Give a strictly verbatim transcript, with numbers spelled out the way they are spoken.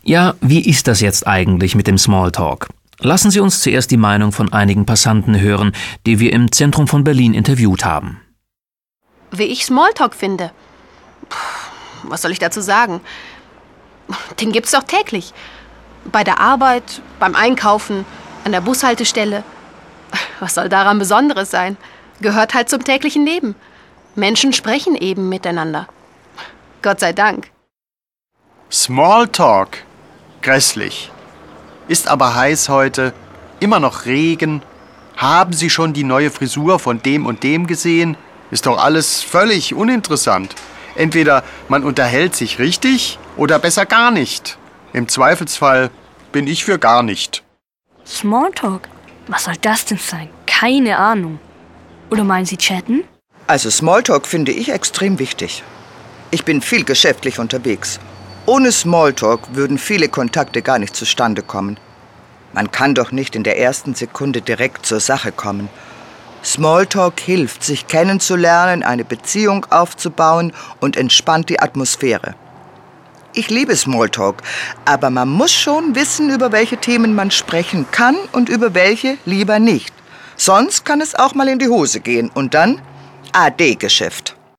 Ja, wie ist das jetzt eigentlich mit dem Smalltalk? Lassen Sie uns zuerst die Meinung von einigen Passanten hören, die wir im Zentrum von Berlin interviewt haben. Wie ich Smalltalk finde? Puh, was soll ich dazu sagen? Den gibt's doch täglich. Bei der Arbeit, beim Einkaufen, an der Bushaltestelle. Was soll daran Besonderes sein? Gehört halt zum täglichen Leben. Menschen sprechen eben miteinander. Gott sei Dank. Smalltalk. Grässlich. Ist aber heiß heute. Immer noch Regen. Haben Sie schon die neue Frisur von dem und dem gesehen? Ist doch alles völlig uninteressant. Entweder man unterhält sich richtig oder besser gar nicht. Im Zweifelsfall bin ich für gar nicht. Smalltalk? Was soll das denn sein? Keine Ahnung. Oder meinen Sie chatten? Also Smalltalk finde ich extrem wichtig. Ich bin viel geschäftlich unterwegs. Ohne Smalltalk würden viele Kontakte gar nicht zustande kommen. Man kann doch nicht in der ersten Sekunde direkt zur Sache kommen. Smalltalk hilft, sich kennenzulernen, eine Beziehung aufzubauen und entspannt die Atmosphäre. Ich liebe Smalltalk, aber man muss schon wissen, über welche Themen man sprechen kann und über welche lieber nicht. Sonst kann es auch mal in die Hose gehen und dann Ade-Geschäft.